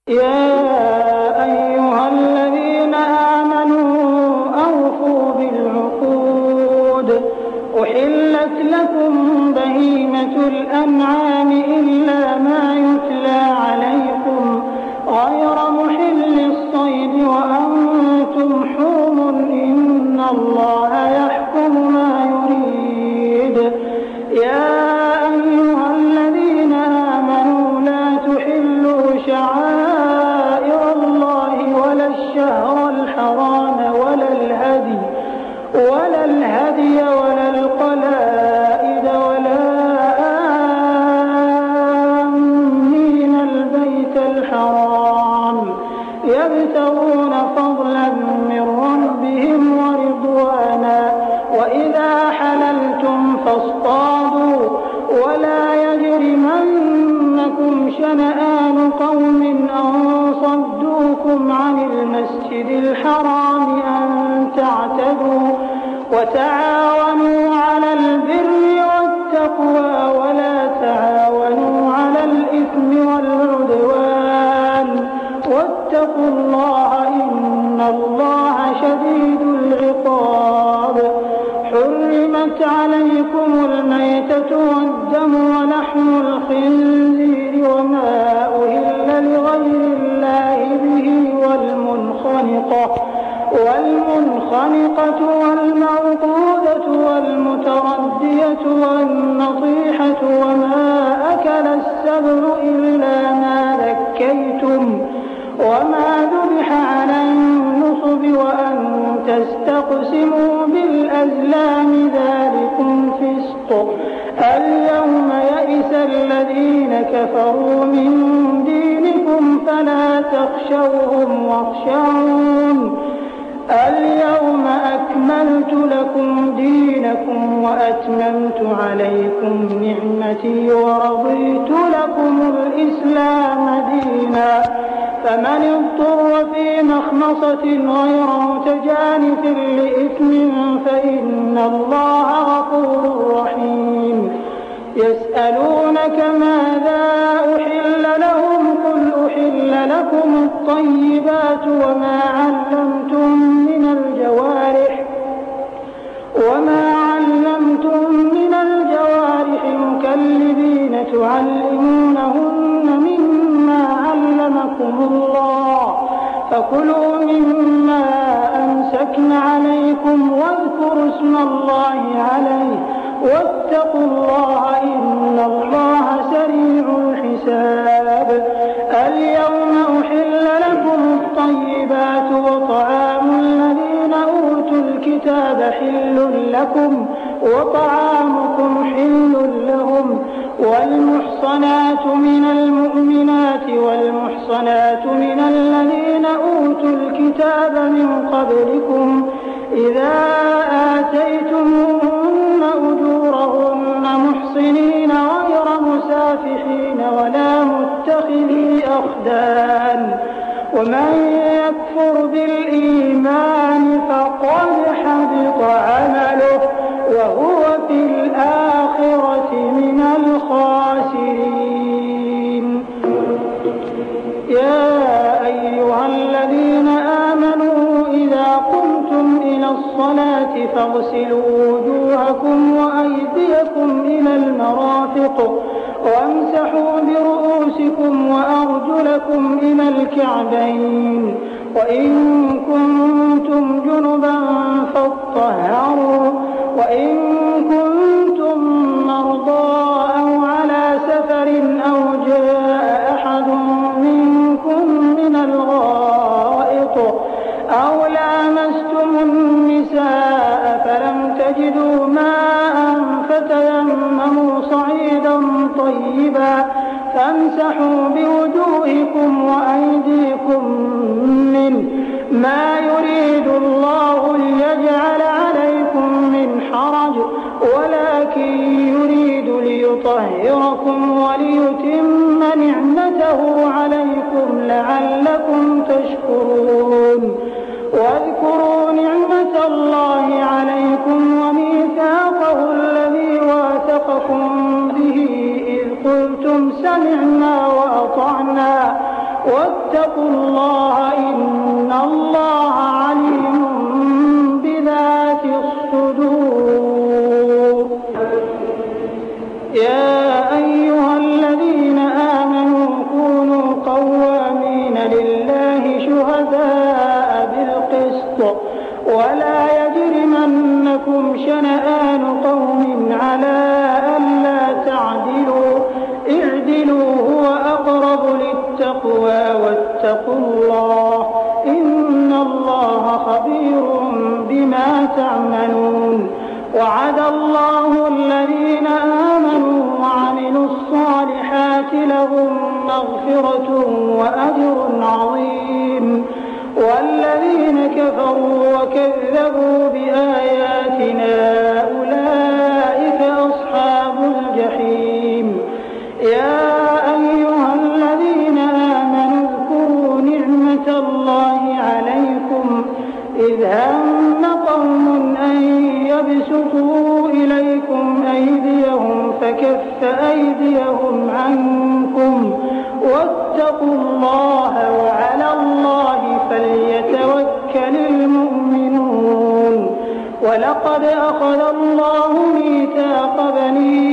يا أيها الذين آمنوا أوفوا بالعقود أحلت لكم بهيمة الأنعام إلا ما يتلى عليكم غير محل الصيد وأنتم حرم إن الله يحكم ما يريد. يا أيها الذين آمنوا لا تحلوا شعائر الله ولا الشهر الحرام ولا الهدي ولا القلائد ولا آمين البيت الحرام يبتغون فضلا من ربهم ورضوانا وإذا حللتم فاصطادوا ولا يجرمنكم شنآن قوم أن صدوكم عن المسجد الحرام أن تعتدوا وتعاونوا على البر والتقوى ولا تعاونوا على الإثم والعدوان واتقوا الله إن الله شديد العقاب. حرمت عليكم الميتة والدم ولحم الخنزير وما أهل لغير الله به والمنخنقة والموقوذة والمتردية والنطيحة وما أكل السبع إلا ما ذكيتم وما ذبح على النصب وأن تستقسموا بالأزلام ذلكم فسق. اليوم يئس الذين كفروا من دينكم فلا تخشوهم واخشون. اليوم أكملت لكم دينكم وأتممت عليكم نعمتي ورضيت لكم الإسلام دينا. فمن اضطر في مخمصة غير متجانف لإثم فإن الله غفور رحيم. يسألونك ماذا أحل لهم قل أحل لكم الطيبات وما علمتم من الجوارح مكلبين تعلمونهن مما علمكم الله فكلوا مما أمسكن عليكم واذكروا اسم الله عليه واتقوا الله إن الله سريع الحساب. اليوم أحل لكم الطيبات وطعام الذين أوتوا الكتاب حل لكم وطعامكم حل لهم والمحصنات من المؤمنات والمحصنات من الذين أوتوا الكتاب من قبلكم إذا آتيتموهن أجورهن محصنين غير مسافحين ولا متخذي أخدان ومن يكفر بالإيمان فقد حبط عمله وهو في الآخرة من الخاسرين. يا أيها الذين آمنوا إذا قمتم إلى الصلاة فاغسلوا وجوهكم وأيديكم إلى المرافق وامسحوا برؤوسكم وأرجلكم إلى الكعبين وإن كنتم جنبا فاطهروا وإن كنتم مرضى أو على سفر أو جاء أحد منكم من الغائط أو لامستم النساء فلم تجدوا ماء فتيمموا صعيدا طيبا فامسحوا بوجوهكم وأيديكم منه ما يريد الله ليجعل عليكم من حرج ولكن يريد ليطهركم وليتم نعمته عليكم لعلكم تشكرون. واذكروا نعمة الله عليكم وميثاقه الذي واثقكم به إذ قلتم سمعنا وأطعنا واتقوا الله إن الله عليم بذات الصدور. يا أيها الذين آمنوا كونوا قوامين لله شهداء بالقسط ولا يجرمنكم شنآن قوم على ألا تعدلوا اعدلوا هو أقرب للتقوى واتقوا الله إن الله خبير بما تعملون. وعد الله الذين آمنوا وعملوا الصالحات لهم مغفرة وأجر عظيم والذين كفروا وكذبوا بآياتنا أولئك أصحاب الجحيم. يا أيها الذين آمنوا اذكروا نعمة الله عليكم إذ هم قوم أن يبسطوا إليكم أيديهم فكف أيديهم عنكم واتقوا الله وعلى الله فليتوكل المؤمنون. ولقد أخذ الله ميثاق بني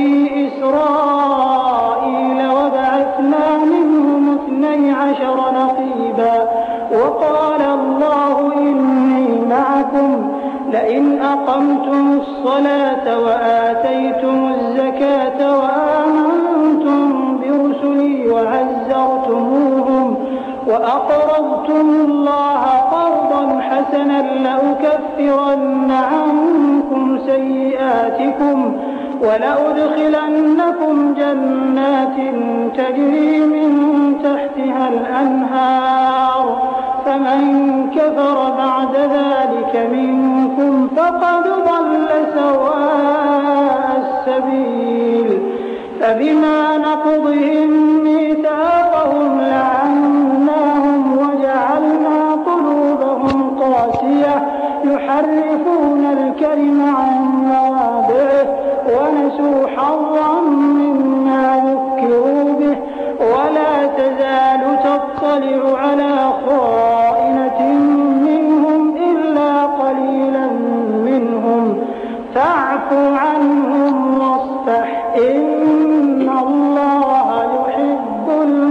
إسرائيل وبعثنا منهم 12 نقيبا وقال الله إني معكم لئن أقمتم الصلاة وآتيتم الزكاة وآمنتم برسلي وعزرتموهم وأقرضتم الله قرضا حسنا لأكفرن عنكم سيئاتكم ولأدخلنكم جنات تجري من تحتها الأنهار فمن كفر بعد ذلك منكم فقد ضل سواء السبيل. فبما نقضهم ميثاقهم لعناهم وجعلنا قلوبهم قاسية يحرفون الكلم عن مواضعه ونسوا حظا مما ذكروا به ولا تزال تطلع على خائنة منهم إلا قليلا منهم فاعف عنهم واصفح إن الله يحب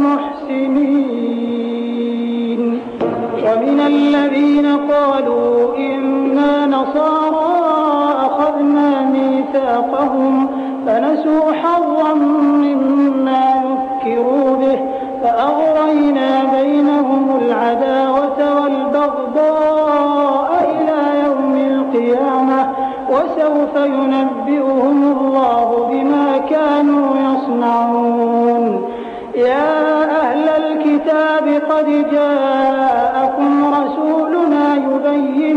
المحسنين. ومن الذين قالوا إنا نصارى أخذنا ميثاقهم فنسوا حظا مما ذكروا به فأغرينا بينهم العداوة والبغضاء إلى يوم القيامة وسوف ينبئهم الله بما كانوا يصنعون. يا أهل الكتاب قد جاءكم رسولنا يبين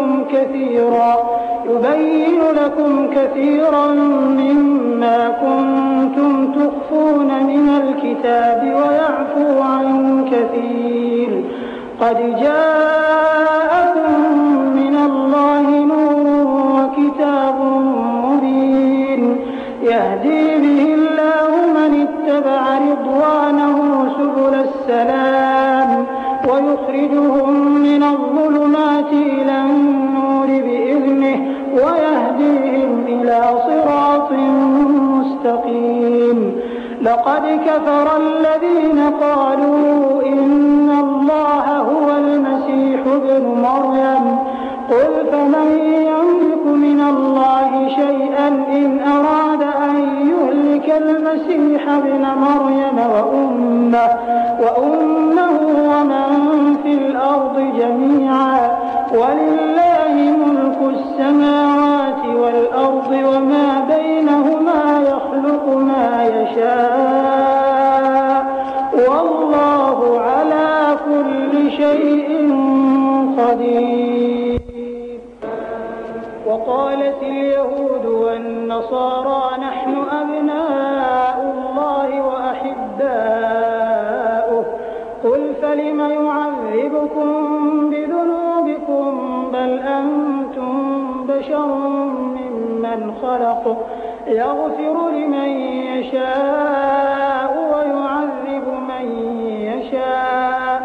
لكم كثيرا مما كنتم تخفون من الكتاب ويعفو عن كثير. قد جاءكم من الله نور وكتاب مبين يهدي به الله من اتبع رضوانه سبل السلام ويخرجهم من الظلمات إلى النور بإذنه ويهديهم إلى صراط مستقيم. لقد كفر الذين قالوا إن الله هو المسيح ابن مريم قل فمن يملك من الله شيئا إن أراد أن يهلك المسيح ابن مريم وأمه ومن في الأرض جميعا ولله ملك السماوات والأرض وما بينهما يخلق ما يشاء والله على كل شيء قدير. وقالت اليهود والنصارى نحن أبناء الله وأحباؤه قل فلم يعذبكم بذنوبكم بل أنتم بشر ممن خلق يغفر لمن يشاء ويعذب من يشاء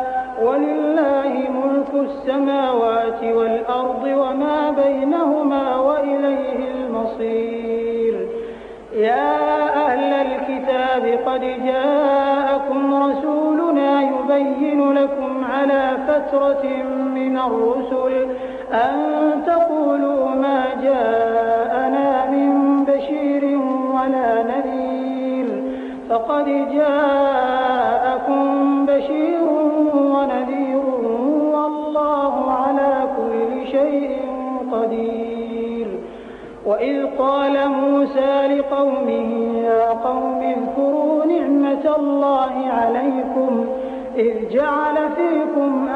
ولله ملك السماوات والأرض وما بينهما وإليه المصير. يا أهل الكتاب قد جاءكم رسولنا يبين لكم على فترة من الرسل أن تقولوا ما جاءنا من بشير ولا نذير، فقد جاءكم بشير ونذير والله على كل شيء قدير. وإذ قال موسى لقومه يا قوم اذكروا نعمة الله عليكم إذ جعل فيكم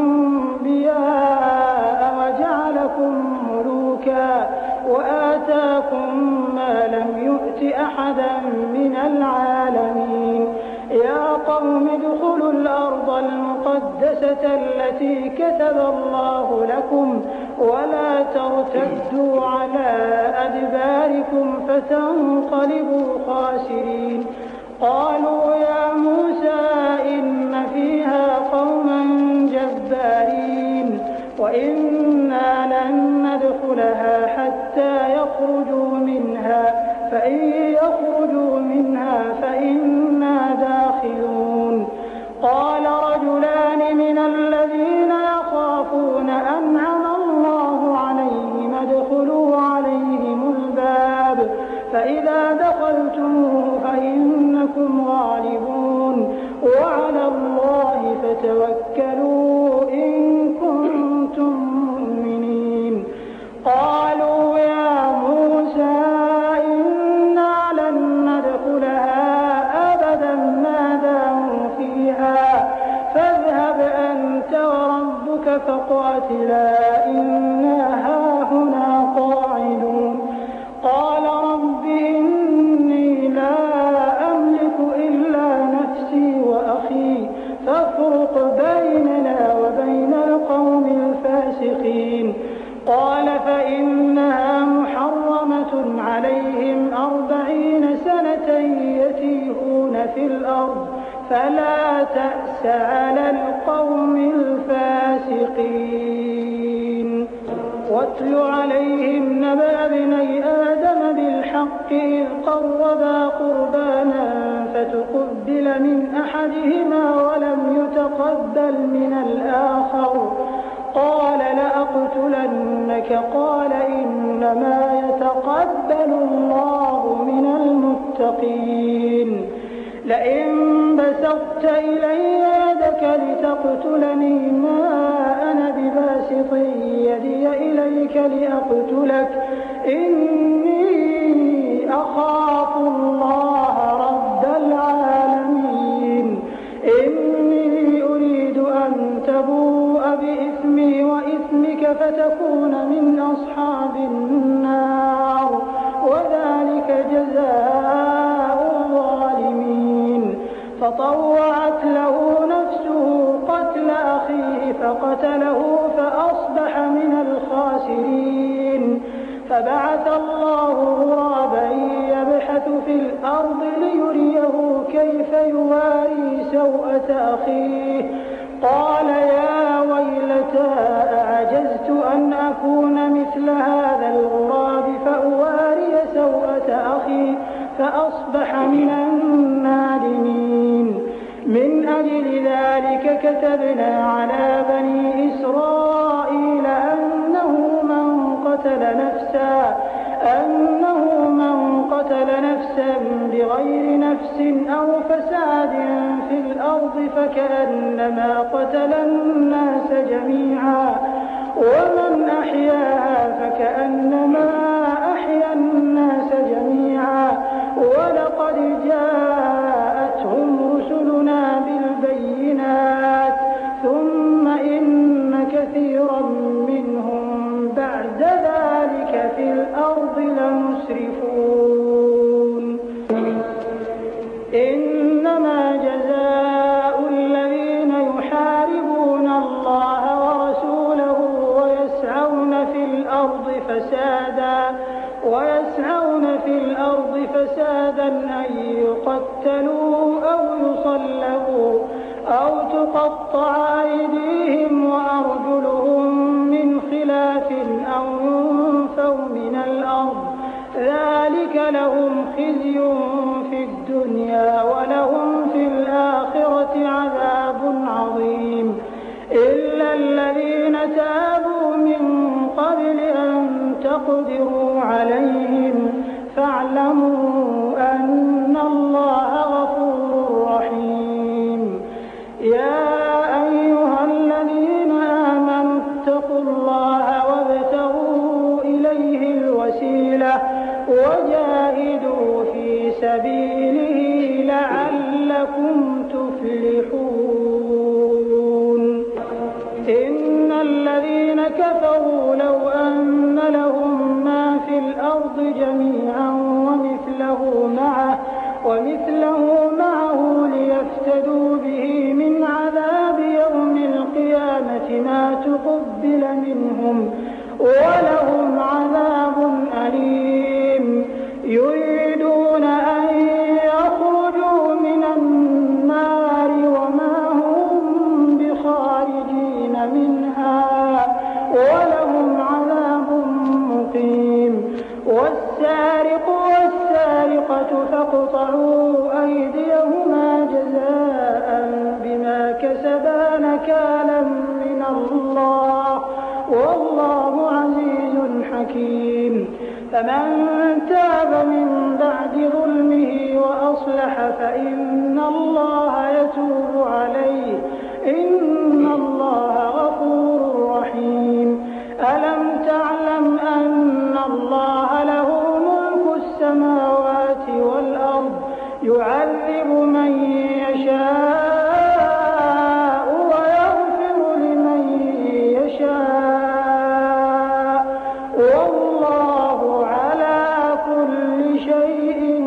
أنبياء وجعلكم ملوكا وآتاكم ما لم يؤت أحدا من العالمين. يا قوم ادخلوا الأرض المقدسة التي كتب الله لكم ولا ترتدوا على أدباركم فتنقلبوا خاسرين. قالوا يا موسى إن فيها قوما جبارين وإنا لن ندخلها حتى يخرجوا منها فإن يخرجوا منها فإنا داخلون. قال رجلان من الذين يخافون أنعم الله عليهم ادخلوا عليهم الباب فإذا دخلتموه فإنكم غالبون وعلى الله فتوكلوا إن كنتم مؤمنين. قالوا يا موسى إنا لن ندخلها أبدا ما داموا فيها فاذهب أنت وربك فقاتلا إنا هاهنا قاعدون. قال رب إني لا أملك إلا نفسي وأخي فافرق بيننا وبين القوم الفاسقين. قال فإنها محرمة عليهم 40 سنة يتيهون في الأرض فلا تأس على القوم الفاسقين. واتل عليهم نبأ ابني آدم بالحق إذ قربا قربانا فتقبل من أحدهما ولم يتقبل من الآخر قال لأقتلنك قال إنما يتقبل الله من المتقين. لئن بسطت إلي يدك لتقتلني ما أنا بباسط يدي إليك لأقتلك إني أخاف الله رب العالمين. إني أريد أن تبوء بإثمي وإثمك فتكون من أصحاب النار وذلك جزاء الظالمين. فطوعت له نفسه قتل أخيه فقتله فأصبح من الخاسرين. فبعث الله غرابا يبحث في الأرض ليريه كيف يواري سوءة أخيه قال يا ويلتى أعجزت أن أكون مثل هذا الغراب فأواري سوءة أخي فأصبح من النادمين. من أجل ذلك كتبنا على بني إسرائيل أنه من قتل نفسا بغير نفس أو فساد في الأرض فكأنما قتل الناس جميعا ومن أحياها فكأنما أحيا الناس جميعا ولقد جاءتهم رسلنا بالبينات ثم إن كثيرا منهم بعد ذلك في الأرض لمسرفون. إنما جزاء الذين يحاربون الله ورسوله ويسعون في الأرض فسادا أن يقتلوا أو يصلبوا أو تقطع أيديهم وأرجلهم من خلاف أو ينفوا من الأرض ذلك لهم خزي في الدنيا ولهم في الآخرة عذاب عظيم إلا الذين تابوا من قبل أن تقدروا عليهم فاعلموا أن الله غفور رحيم يا أيها الذين آمنوا اتقوا الله وابتغوا إليه الوسيلة وجاهدوا في سبيله لعلكم تفلحون إن الذين كفروا لو أن لهم ما في الأرض جميعا ومثله معه ليفتدوا به من عذاب يوم القيامة ما تقبل منهم ولهم عذاب أليم يريدون أن يخرجوا من النار وما هم بخارجين منها ولهم عذاب مقيم والسارق والسارقة فاقطعوا أيديهما جزاء بما كسبا نكالا من الله والله عزيز حكيم فمن تاب من بعد ظلمه وأصلح فإن الله يتوب عليه إن الله غفور رحيم ألم تعلم أن الله له ملك السماوات والأرض يعذب من يشاء ويغفر لمن يشاء والله على كل شيء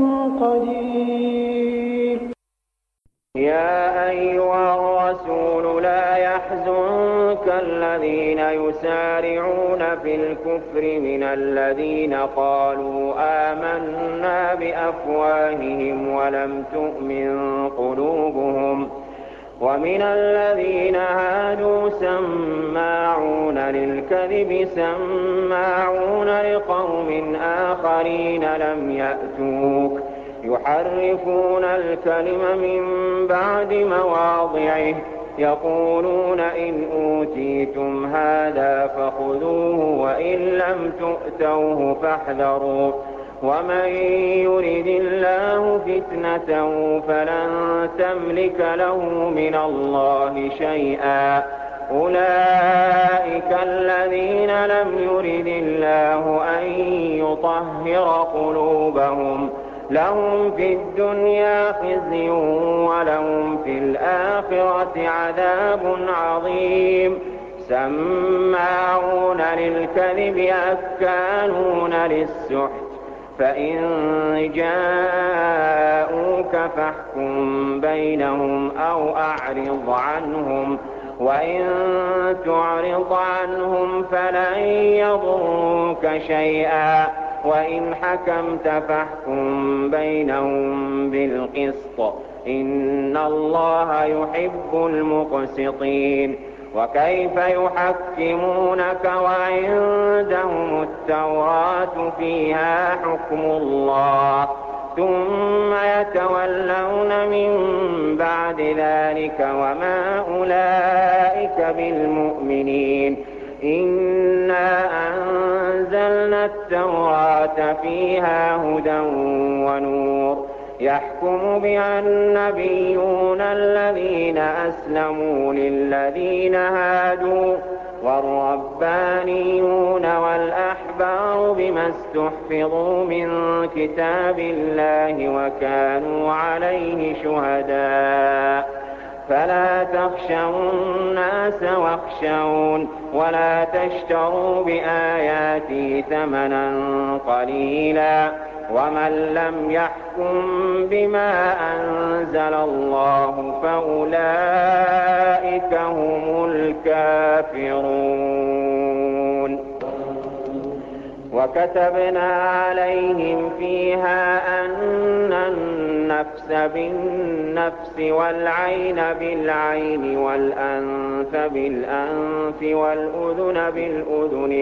قدير يا أيها الرسول لا يحزنك الذين يسارعون في الكفر من الذين قالوا آمنا بأفواههم ولم تؤمن قلوبهم ومن الذين هادوا سماعون للكذب سماعون لقوم آخرين لم يأتوك يحرفون الكلم من بعد مواضعه يقولون إن أوتيتم هذا فخذوه وإن لم تؤتوه فاحذروا ومن يرد الله فتنته فلن تملك له من الله شيئا أولئك الذين لم يرد الله أن يطهر قلوبهم لهم في الدنيا خزي ولهم في الآخرة عذاب عظيم سماعون للكذب أكالون للسحت فإن جاءوك فاحكم بينهم أو أعرض عنهم وإن تعرض عنهم فلن يضروك شيئا وإن حكمت فاحكم بينهم بالقسط إن الله يحب المقسطين وكيف يحكمونك وعندهم التوراة فيها حكم الله ثم يتولون من بعد ذلك وما أولئك بالمؤمنين إنا أنزلنا التوراة فيها هدى ونور يحكم بها النبيون الذين أسلموا للذين هادوا والربانيون والأحبار بما استحفظوا من كتاب الله وكانوا عليه شهداء فلا تخشوا الناس واخشون ولا تشتروا بآياتي ثمنا قليلا ومن لم يحكم بما أنزل الله فأولئك هم الكافرون وكتبنا عليهم فيها أن النفس بالنفس والعين بالعين والأنف بالأنف والأذن بالأذن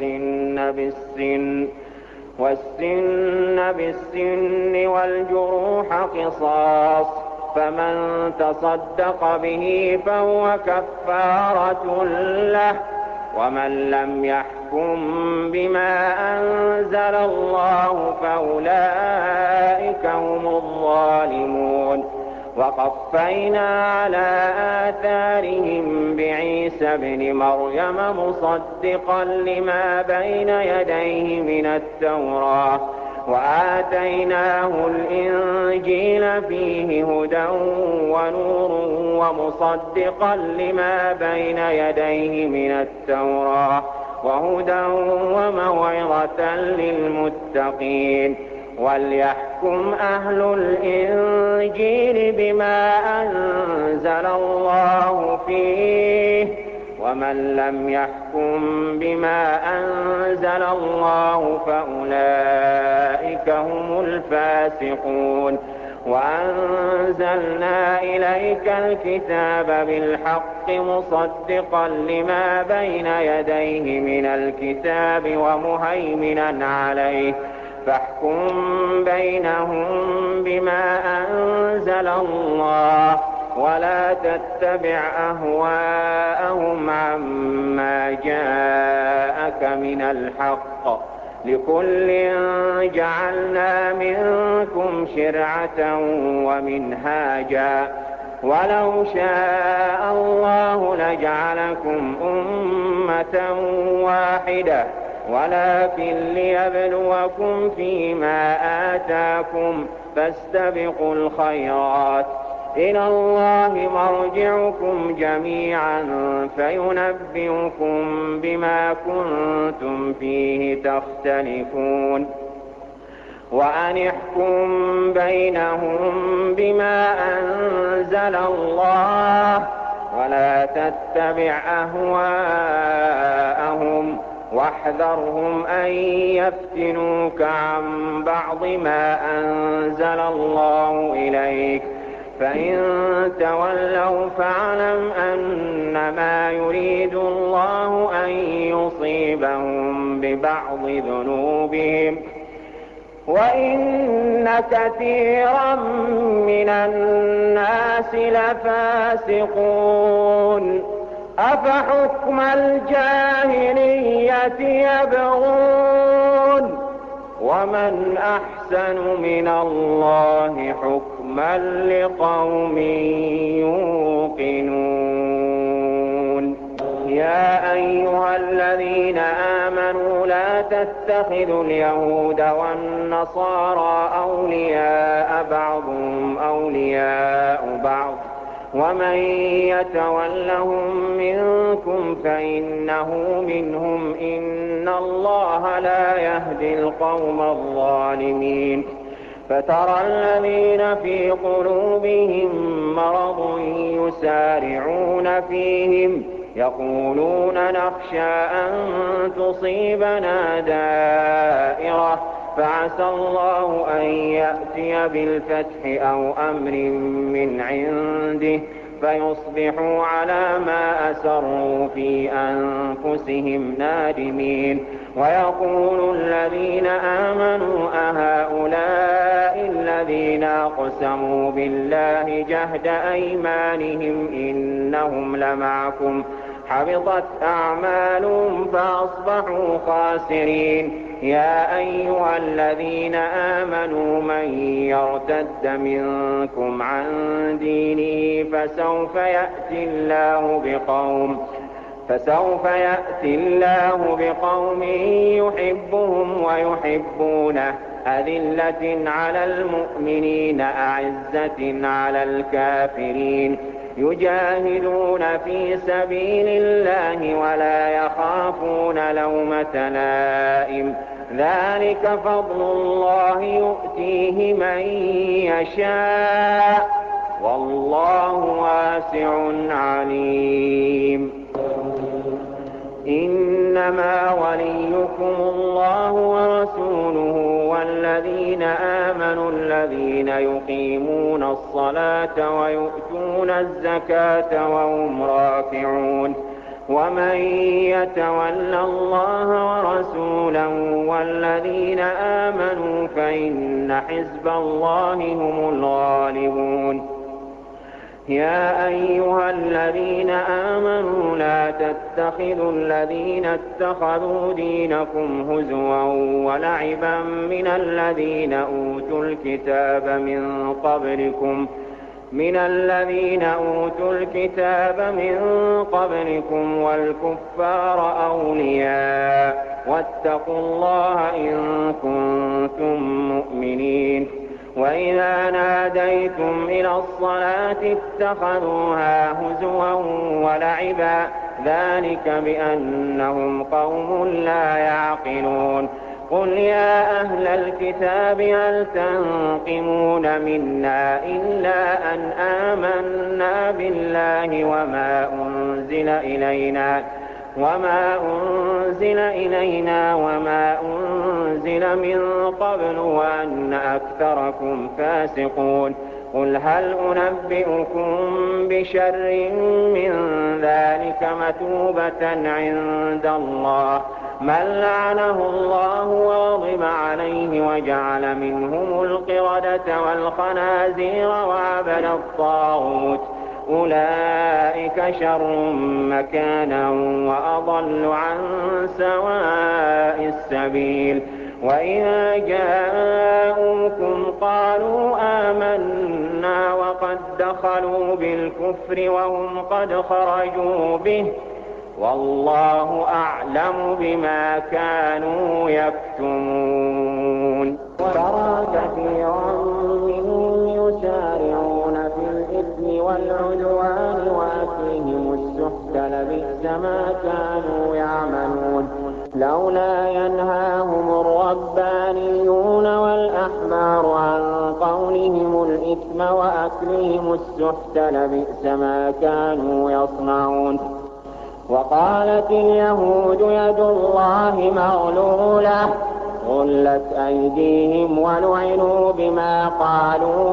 والسن بالسن والجروح قصاص، فمن تصدق به فهو كفارة له. ومن لم يحكم بما أنزل الله فأولئك هم الظالمون. وقفينا على آثارهم بعيسى ابن مريم مصدقا لما بين يديه من التوراة، وآتيناه الإنجيل فيه هدى ونور ومصدقا لما بين يديه من التوراة وهدى وموعظة للمتقين. وليحكم أهل الإنجيل بما أنزل الله فيه، ومن لم يحكم بما أنزل الله فأولئك هم الفاسقون. وأنزلنا إليك الكتاب بالحق مصدقا لما بين يديه من الكتاب ومهيمنا عليه، فاحكم بينهم بما أنزل الله ولا تتبع أهواءهم عما جاءك من الحق، لكل جعلنا منكم شرعة ومنهاجا، ولو شاء الله لجعلكم أمة واحدة ولكن ليبلوكم فيما آتاكم، فاستبقوا الخيرات، إلى الله مرجعكم جميعا فينبئكم بما كنتم فيه تختلفون. وأن احكم بينهم بما أنزل الله ولا تتبع أهواءهم، واحذرهم أن يفتنوك عن بعض ما أنزل الله إليك، فإن تولوا فاعلم أنما يريد الله أن يصيبهم ببعض ذنوبهم، وإن كثيرا من الناس لفاسقون. أفحكم الجاهلية يبغون ومن أحسن من الله حكما لقوم يوقنون. يا أيها الذين آمنوا لا تتخذوا اليهود والنصارى أولياء بعضهم أولياء بعض، ومن يتولهم منكم فإنه منهم، إن الله لا يهدي القوم الظالمين. فترى الذين في قلوبهم مرض يسارعون فيهم يقولون نخشى أن تصيبنا دائرة، فعسى الله أن يأتي بالفتح أو أمر من عنده فيصبحوا على ما أسروا في أنفسهم نادمين. ويقول الذين آمنوا أهؤلاء الذين أقسموا بالله جهد أيمانهم إنهم لمعكم، حبطت أعمالهم فأصبحوا خاسرين. يا أيها الذين آمنوا من يرتد منكم عن دينه فسوف يأتي الله بقوم يحبهم ويحبونه، أذلة على المؤمنين أعزة على الكافرين، يجاهدون في سبيل الله ولا يخافون لومة لائم، ذلك فضل الله يؤتيه من يشاء والله واسع عليم. إنما وليكم الله ورسوله والذين الذين آمنوا الذين يقيمون الصلاة ويؤتون الزكاة وهم راكعون ومن يتول الله ورسوله والذين آمنوا فإن حزب الله هم الغالبون يا أيها الذين آمنوا لا تتخذوا الذين اتخذوا دينكم هزوا ولعبا من الذين أوتوا الكتاب من قبلكم والكفار أولياء واتقوا الله إن كنتم مؤمنين وإذا ناديتم إلى الصلاة اتخذوها هزوا ولعبا ذلك بأنهم قوم لا يعقلون قل يا أهل الكتاب هل تنقمون منا إلا أن آمنا بالله وما أنزل إلينا وما أنزل من قبل وأن أكثركم فاسقون قل هل أنبئكم بشر من ذلك مثوبة عند الله من لعنه الله وغضب عليه وجعل منهم القردة والخنازير وعبد الطاغوت أولئك شر مكانا وأضل عن سواء السبيل وإذا جاءوكم قالوا آمنا وقد دخلوا بالكفر وهم قد خرجوا به والله أعلم بما كانوا يكتمون ترى كثيرا منهم يسارعون في الإثم والعدوان وأكلهم السحت لبئس ما كانوا يعملون لولا ينهاهم الربانيون والأحبار عن قولهم الإثم وأكلهم السحت لبئس ما كانوا يصنعون وقالت اليهود يد الله مغلولة غلت أيديهم ولعنوا بما قالوا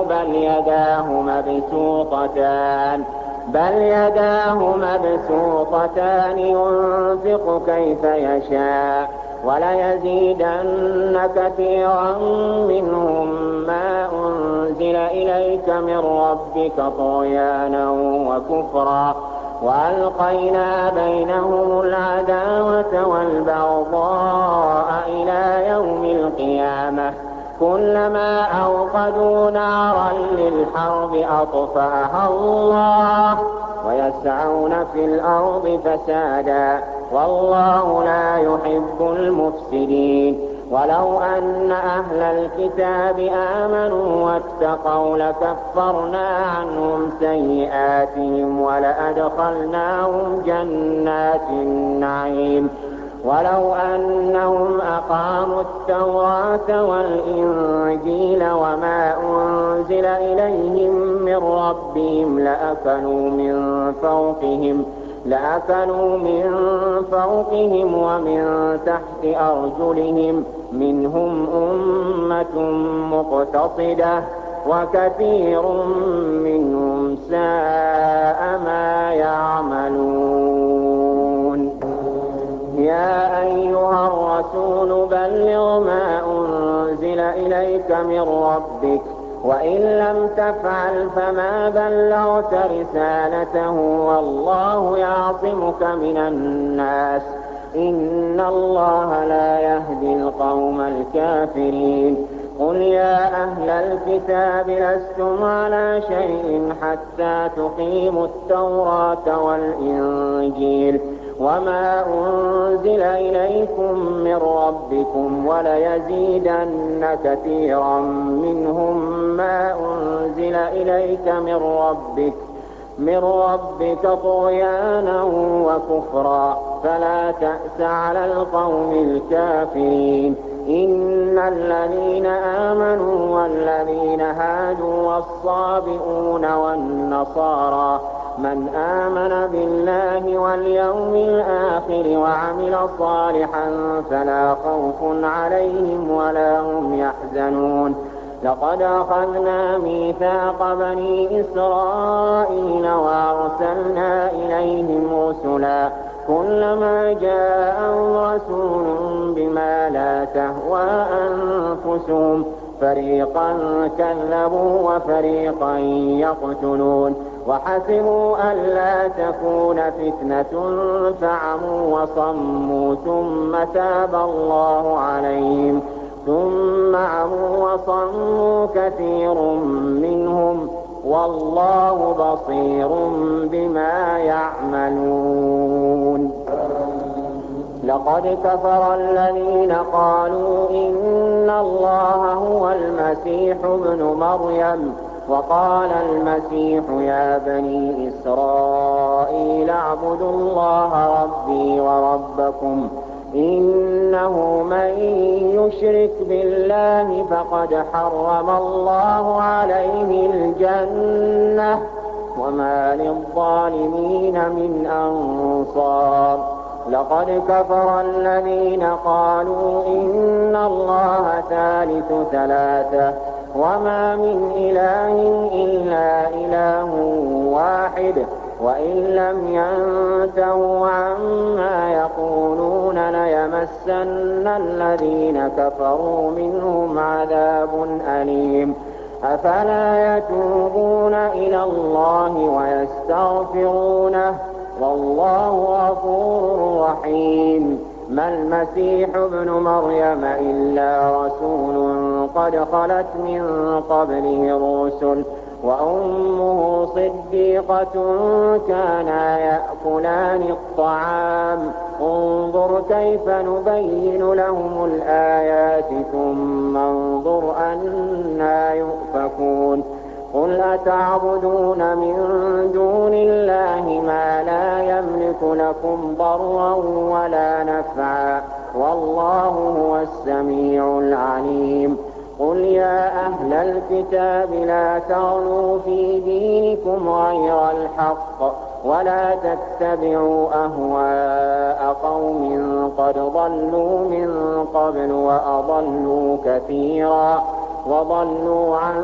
بل يداه مبسوطتان ينفق كيف يشاء وليزيدن كثيرا منهم ما أنزل إليك من ربك طغيانا وكفرا وألقينا بينهم العداوة والبغضاء إلى يوم القيامة كلما أوقدوا نارا للحرب أطفأها الله ويسعون في الأرض فسادا والله لا يحب المفسدين ولو أن أهل الكتاب آمنوا واتقوا لكفرنا عنهم سيئاتهم ولأدخلناهم جنات النعيم ولو أنهم أقاموا التوراة والإنجيل وما أنزل إليهم من ربهم لأكلوا من فوقهم ومن تحت أرجلهم منهم أمة مقتصدة وكثير منهم ساء ما يعملون يا أيها الرسول بلغ ما أنزل إليك من ربك وإن لم تفعل فما بلغت رسالته والله يعصمك من الناس إن الله لا يهدي القوم الكافرين قل يا أهل الكتاب لستم على شيء حتى تقيموا التوراة والإنجيل وما أنزل إليكم من ربكم وليزيدن كثيرا منهم ما أنزل إليك من ربك طغيانا وكفرا فلا تأس على القوم الكافرين إن الذين آمنوا والذين هادوا والصابئون من آمن بالله واليوم الآخر وعمل صالحا فلا خوف عليهم ولا هم يحزنون لقد أخذنا ميثاق بني إسرائيل وأرسلنا إليهم رسلا كلما جاءهم رسول بما لا تهوى أنفسهم فريقا كذبوا وفريقا يقتلون وحسبوا ألا تكون فتنة فعموا وصموا ثم تاب الله عليهم ثم عموا وصموا كثير منهم والله بصير بما يعملون لقد كفر الذين قالوا إن الله هو المسيح ابن مريم وقال المسيح يا بني إسرائيل اعبدوا الله ربي وربكم إنه من يشرك بالله فقد حرم الله عليه الجنة وما للظالمين من أنصار لقد كفر الذين قالوا إن الله ثالث ثلاثة وما من إله إلا إله واحد وإن لم ينتهوا عما يقولون ليمسن الذين كفروا منهم عذاب أليم أفلا يتوبون إلى الله ويستغفرونه والله غفور رحيم ما المسيح ابن مريم إلا رسول قد خلت من قبله الرسل وأمه صديقة كانا يأكلان الطعام انظر كيف نبين لهم الآيات ثم انظر أنا يؤفكون قل أتعبدون من دون الله ما لا يملك لكم ضرا ولا نفعا والله هو السميع العليم قل يا أهل الكتاب لا تغلوا في دينكم غير الحق ولا تتبعوا أهواء قوم قد ضلوا من قبل وأضلوا كثيرا وضلوا عن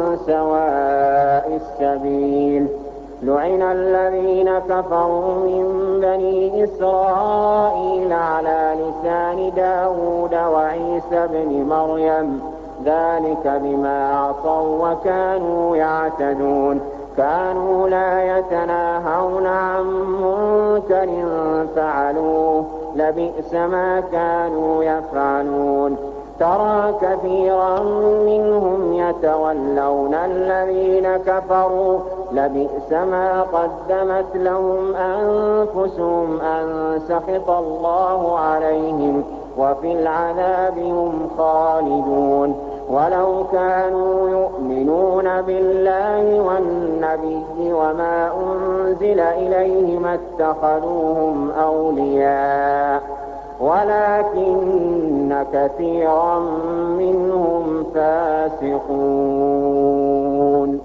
سواء السبيل لعن الذين كفروا من بني إسرائيل على لسان داود وعيسى بن مريم ذلك بما عصوا وكانوا يعتدون كانوا لا يتناهون عن منكر فعلوه لبئس ما كانوا يفعلون ترى كثيرا منهم يتولون الذين كفروا لبئس ما قدمت لهم أنفسهم أن سخط الله عليهم وفي العذاب هم خالدون ولو كانوا يؤمنون بالله والنبي وما أنزل إليه ما اتخذوهم أولياء ولكن كثيرا منهم فاسقون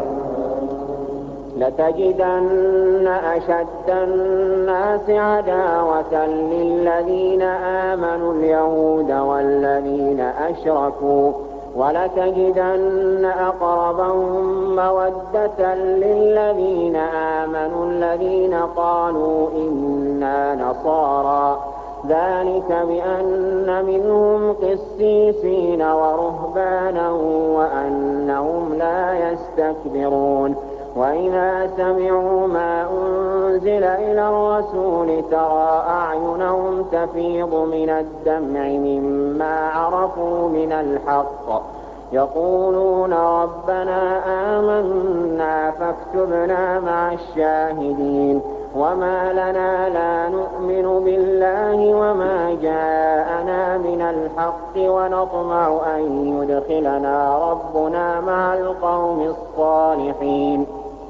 لتجدن أشد الناس عداوة للذين آمنوا اليهود والذين أشركوا ولتجدن أقربهم مودة للذين آمنوا الذين قالوا إنا نصارى ذلك بأن منهم قسيسين ورهبانا وأنهم لا يستكبرون وإذا سمعوا ما أنزل إلى الرسول ترى أعينهم تفيض من الدمع مما عرفوا من الحق يقولون ربنا آمنا فاكتبنا مع الشاهدين وما لنا لا نؤمن بالله وما جاءنا من الحق ونطمع أن يدخلنا ربنا مع القوم الصالحين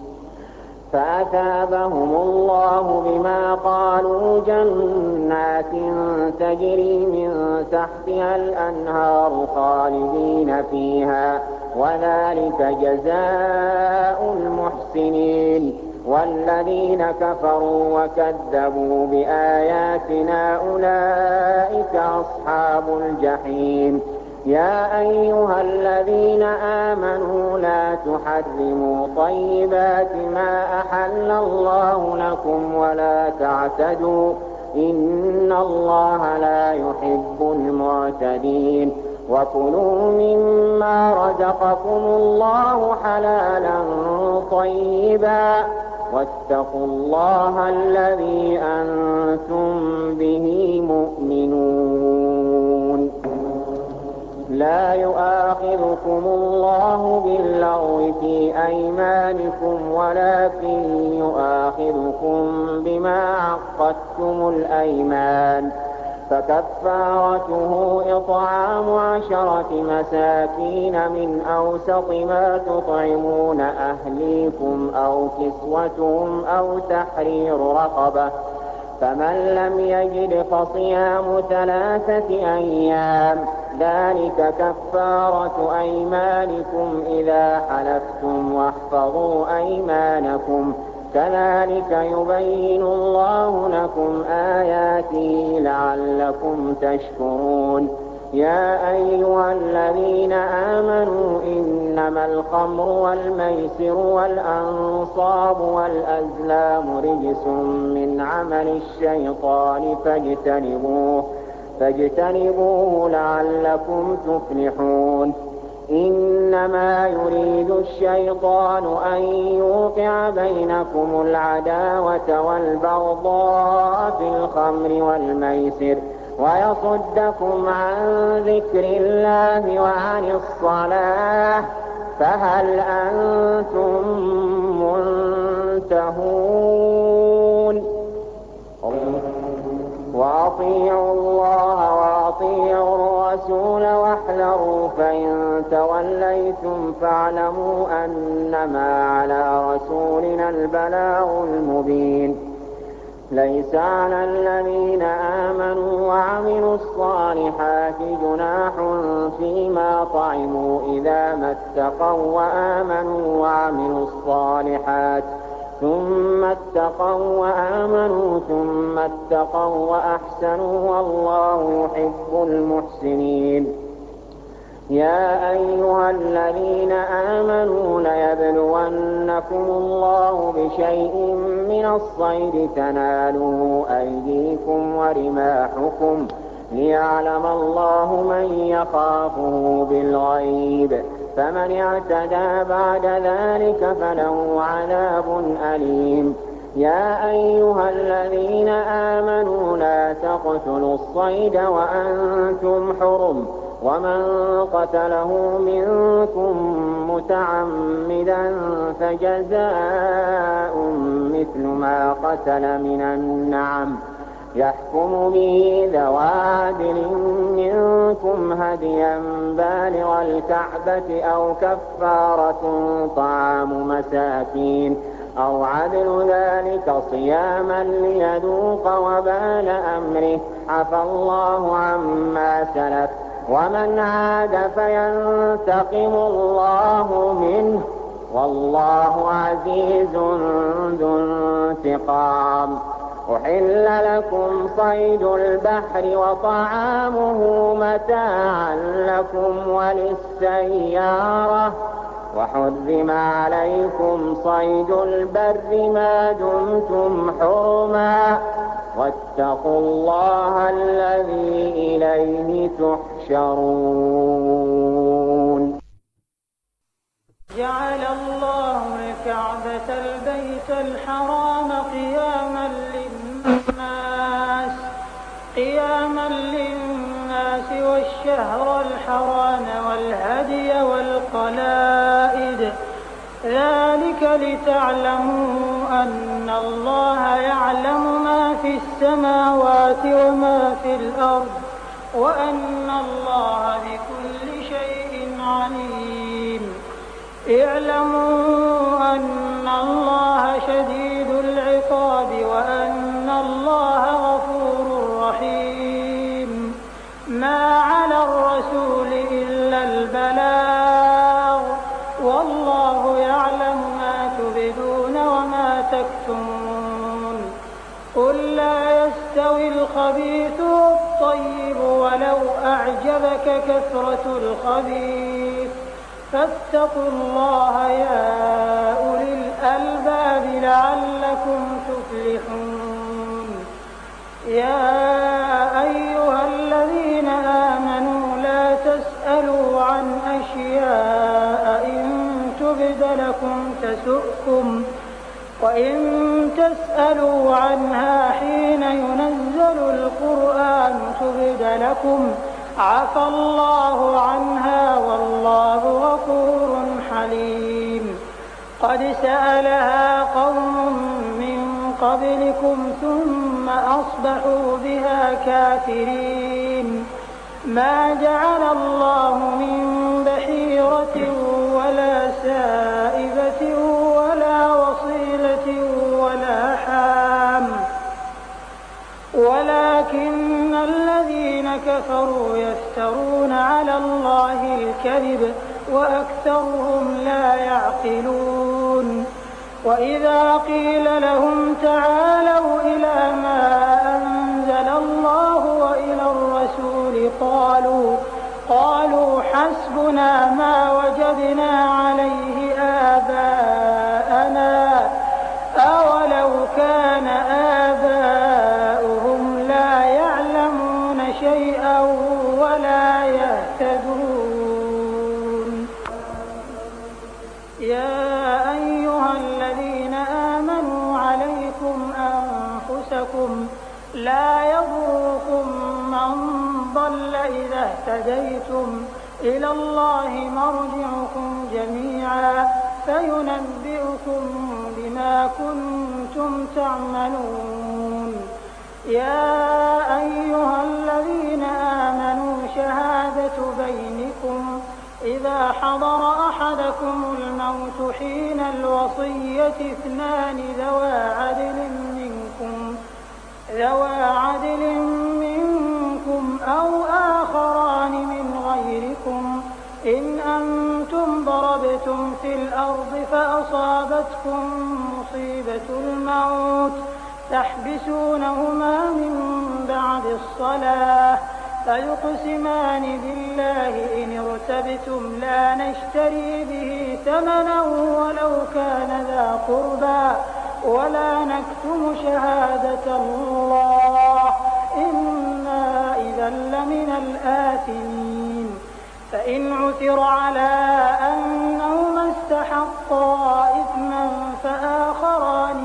فأثابهم الله بما قالوا جنات تجري من تحتها الأنهار خالدين فيها وذلك جزاء المحسنين والذين كفروا وكذبوا بآياتنا أولئك أصحاب الجحيم. يا أيها الذين آمنوا لا تحرموا طيبات ما أحل الله لكم ولا تعتدوا إن الله لا يحب المعتدين. وكلوا مما رزقكم الله حلالا طيبا واتقوا الله الذي أنتم به مؤمنون. لا يؤاخذكم الله باللغو في أيمانكم ولكن يؤاخذكم بما عقدتم الأيمان فكفارته إطعام 10 مساكين من أوسط ما تطعمون أهليكم أو كسوتهم أو تحرير رقبة فمن لم يجد فصيام 3 أيام ذلك كفارة أيمانكم إذا حلفتم واحفظوا أيمانكم كذلك يبين الله لكم آياته لعلكم تشكرون. يا أيها الذين آمنوا إنما الخمر والميسر والأنصاب والأزلام رجس من عمل الشيطان فاجتنبوه لعلكم تفلحون. إنما يريد الشيطان أن يوقع بينكم العداوة والبغضاء في الخمر والميسر ويصدكم عن ذكر الله وعن الصلاة فهل أنتم منتهون؟ وأطيعوا الله وأطيعوا الرسول واحذروا فإن توليتم فاعلموا أنما على رسولنا البلاغ المبين. ليس على الذين آمنوا وعملوا الصالحات جناح فيما طعموا إذا ما اتقوا وآمنوا وعملوا الصالحات ثم اتقوا وآمنوا ثم اتقوا وأحسنوا والله يحب المحسنين. يا أيها الذين آمنوا ليبلونكم الله بشيء من الصيد تناله أيديكم ورماحكم ليعلم الله من يخافه بالغيب فمن اعتدى بعد ذلك فله عذاب أليم. يا أيها الذين آمنوا لا تقتلوا الصيد وأنتم حرم ومن قتله منكم متعمدا فجزاء مثل ما قتل من النعم يحكم به ذوى عدل منكم هديا بالغ الكعبة أو كفارة طعام مساكين أو عدل ذلك صياما ليذوق وبال أمره عفى الله عما سلف ومن عاد فينتقم الله منه والله عزيز ذو انتقام. أحل لكم صيد البحر وطعامه متاعا لكم وللسيارة وحرم عليكم صيد البر ما دمتم حرما واتقوا الله الذي إليه تحشرون. جعل الله الكعبة البيت الحرام قياما للناس والشهر الحرام والهدي والقلائد ذلك لتعلموا أن الله يعلم ما في السماوات وما في الأرض وأن الله بكل شيء عليم. اعلموا أن الله شديد العقاب وأن الله غفور رحيم. ما على الرسول إلا البلاغ والله يعلم ما تبدون وما تكتمون. قل لا يستوي الخبيث والطيب ولو أعجبك كثرة الخبيث فاتقوا الله يا أولي الألباب لعلكم تفلحون. يا أيها الذين آمنوا لا تسألوا عن أشياء إن تبد لكم تسؤكم وإن تسألوا عنها حين ينزل القرآن تبد لكم عفى الله عنها والله غفور حليم. قد سألها قوم من قبلكم ثم أصبحوا بها كافرين. ما جعل الله من بحيرة ولا سائبة ولا وصيلة ولا حام ولكن الذين كفروا يفترون على الله الكذب وأكثرهم لا يعقلون. وإذا قيل لهم تعالوا إلى ما أنزل الله وإلى الرسول قالوا حسبنا ما وجدنا عليه آباءنا أولو كان آباؤهم لا يعلمون شيئا ولا يهتدون. يا أيها الذين آمنوا عليكم أنفسكم لا يضركم من ضل إذا اهتديتم إلى الله مرجعكم جميعا فينبئكم بما كنتم تعملون. يا أيها الذين آمنوا شهادة بينكم إذا حضر أحدكم الموت حين الوصية اثنان ذوى عدل منكم أو آخران من غيركم إن أنتم ضربتم في الأرض فأصابتكم مصيبة الموت تحبسونهما من بعد الصلاة فيقسمان بالله إن ارتبتم لا نشتري به ثمنا ولو كان ذا قربى ولا نكتم شهادة الله إنا إذا لمن الآثمين. فإن عثر على أنهما استحقا إثما فآخران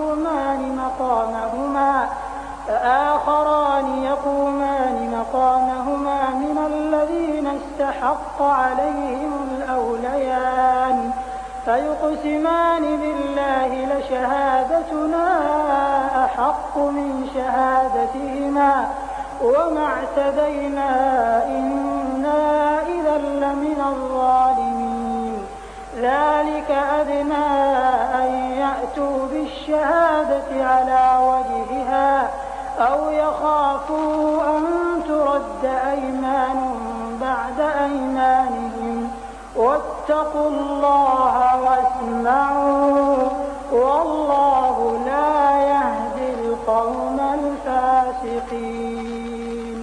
يقومان مقامهما من الذين استحق عليهم الأوليان فيقسمان بالله لشهادتنا أحق من شهادتهما وما اعتدينا إنا إذا لمن الظالمين. ذلك أدنى أن يأتوا بالشهادة على وجهها أو يخافوا أن ترد أيمان بعد أيمانهم واتقوا الله واسمعوا والله لا يهدي القوم الفاسقين.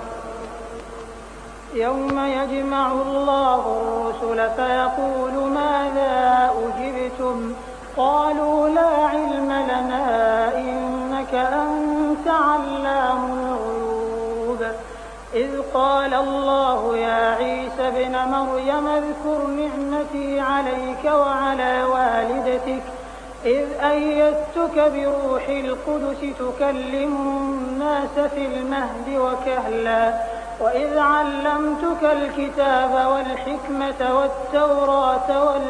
يوم يجمع الله الرسل فيقول ماذا أجبتم قالوا لا علم لنا إنك أنت علام الغيوب. إذ قال الله يا عيسى ابن مريم اذكر نعمتي عليك وعلى والدتك إذ أيدتك بروح القدس تكلم الناس في المهد وكهلا وإذ علمتك الكتاب والحكمة والتوراة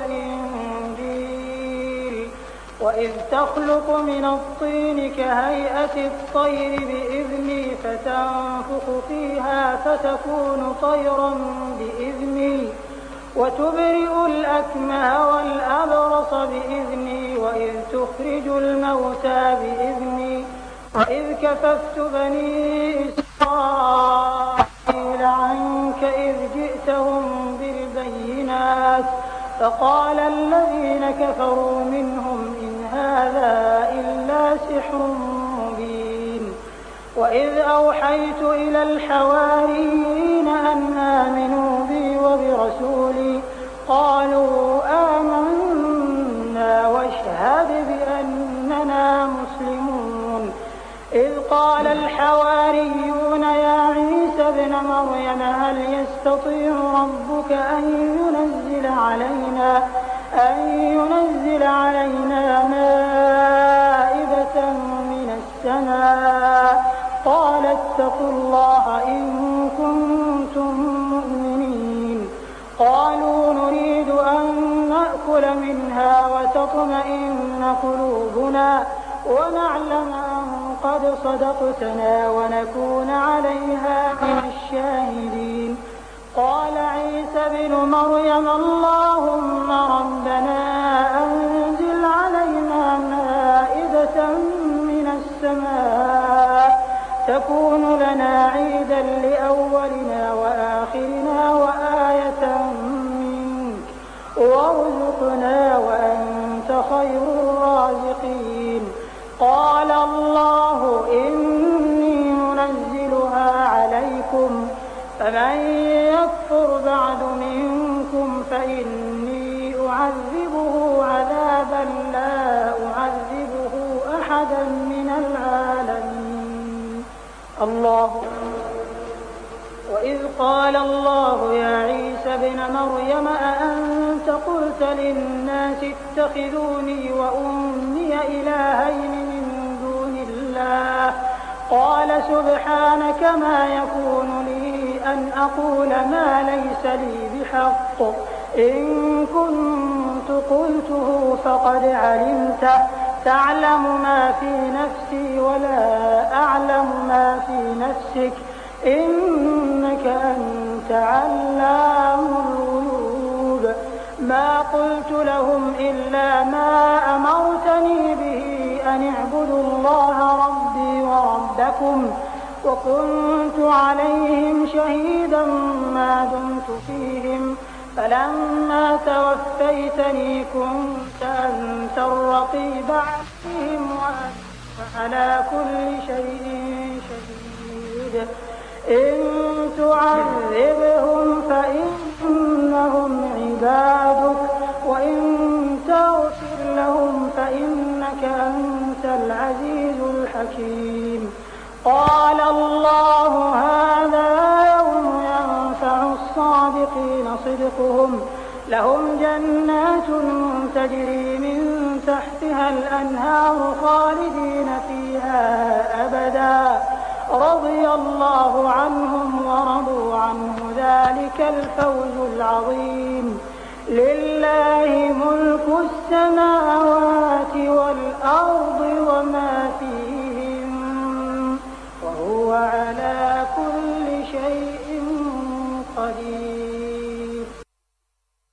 والإنجيل وإذ تخلق من الطين كهيئة الطير بإذني فتنفخ فيها فتكون طيرا بإذني وتبرئ الأكمه والأبرص بإذني وإذ تخرج الموتى بإذني وإذ كففت بني إسرائيل عنك إذ جئتهم بالبينات فقال الذين كفروا منهم إن هذا إلا سحر مبين. وإذ أوحيت إلى الحواريين أن آمنوا بي وبرسولي قالوا آمنا واشهد بأننا مسلمون إذ قال الحواريون يا عيسى ابن مريم هل يستطيع ربك أن ينزل علينا مائدة من السماء قال اتقوا الله إن كنتم مؤمنين قالوا نريد أن نأكل منها وتطمئن قلوبنا ونعلم أن قد صدقتنا ونكون عليها من الشاهدين قال عيسى ابن مريم اللهم ربنا أنزل علينا مائدة من السماء تكون لنا عيدا لأولنا وآخرنا وآية منك وارزقنا وأنت خير الرازقين قال الله إني منزلها عليكم فمن يكفر بعد منكم فإني أعذبه عذابا لا أعذبه أحدا من العالمين الله. وإذ قال الله يا عيسى ابن مريم أأنت قلت للناس اتخذوني وأمي إلهين من دون الله قال سبحانك ما يكون لي أن أقول ما ليس لي بحق إن كنت قلته فقد علمته تعلم ما في نفسي ولا أعلم ما في نفسك إنك أنت علام الغيوب ما قلت لهم إلا ما أمرتني به أن اعبدوا الله ربي وربكم وكنت عليهم شهيدا ما دمت فيهم فلما توفيتني كنت أنت الرقيب عليهم وأنت على كل شيء شهيد إن تعذبهم فإنهم عبادك وإن تغفر لهم فإنك أنت العزيز الحكيم قال الله هذا يوم ينفع الصادقين صدقهم لهم جنات تجري من تحتها الأنهار خالدين فيها أبدا رضي الله عنهم ورضوا عنه ذلك الفوز العظيم لله ملك السماوات والأرض وما فيهم وهو على كل شيء قدير.